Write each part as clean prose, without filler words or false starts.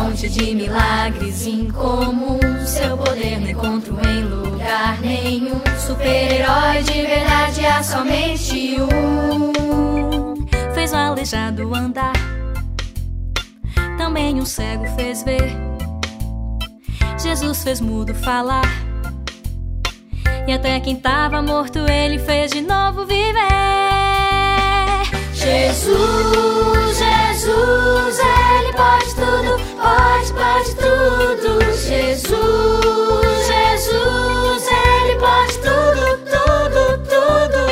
monte de milagres incomum. Seu poder não encontro em lugar nenhum. Super-herói de verdade há somente um. Fez o aleijado andar, também um cego fez ver. Jesus fez mudo falar, e até quem tava morto ele fez de novo viver. Jesus, Jesus, Ele pode tudo, pode tudo. Jesus, Jesus, Ele pode tudo, tudo, tudo.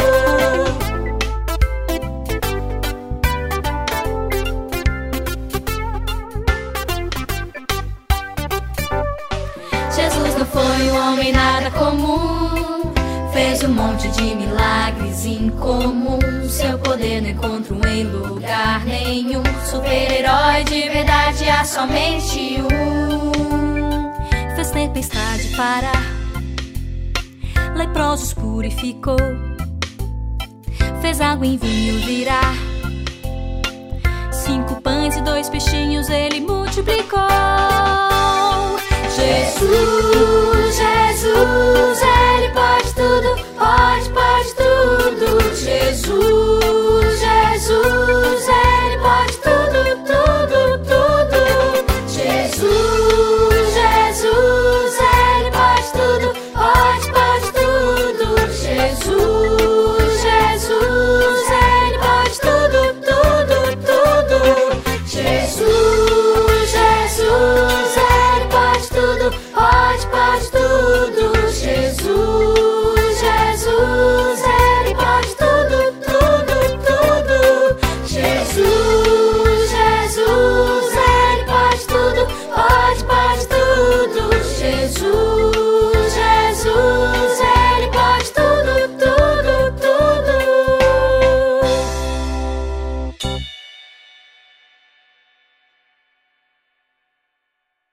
Jesus não foi um homem nada comum, fez um monte de milagres incomum. Seu poder não encontro em lugar nenhum. Super-herói de verdade há somente um. Fez tempestade parar, leprosos purificou. Fez água em vinho virar, 5 pães e 2 peixinhos ele multiplicou.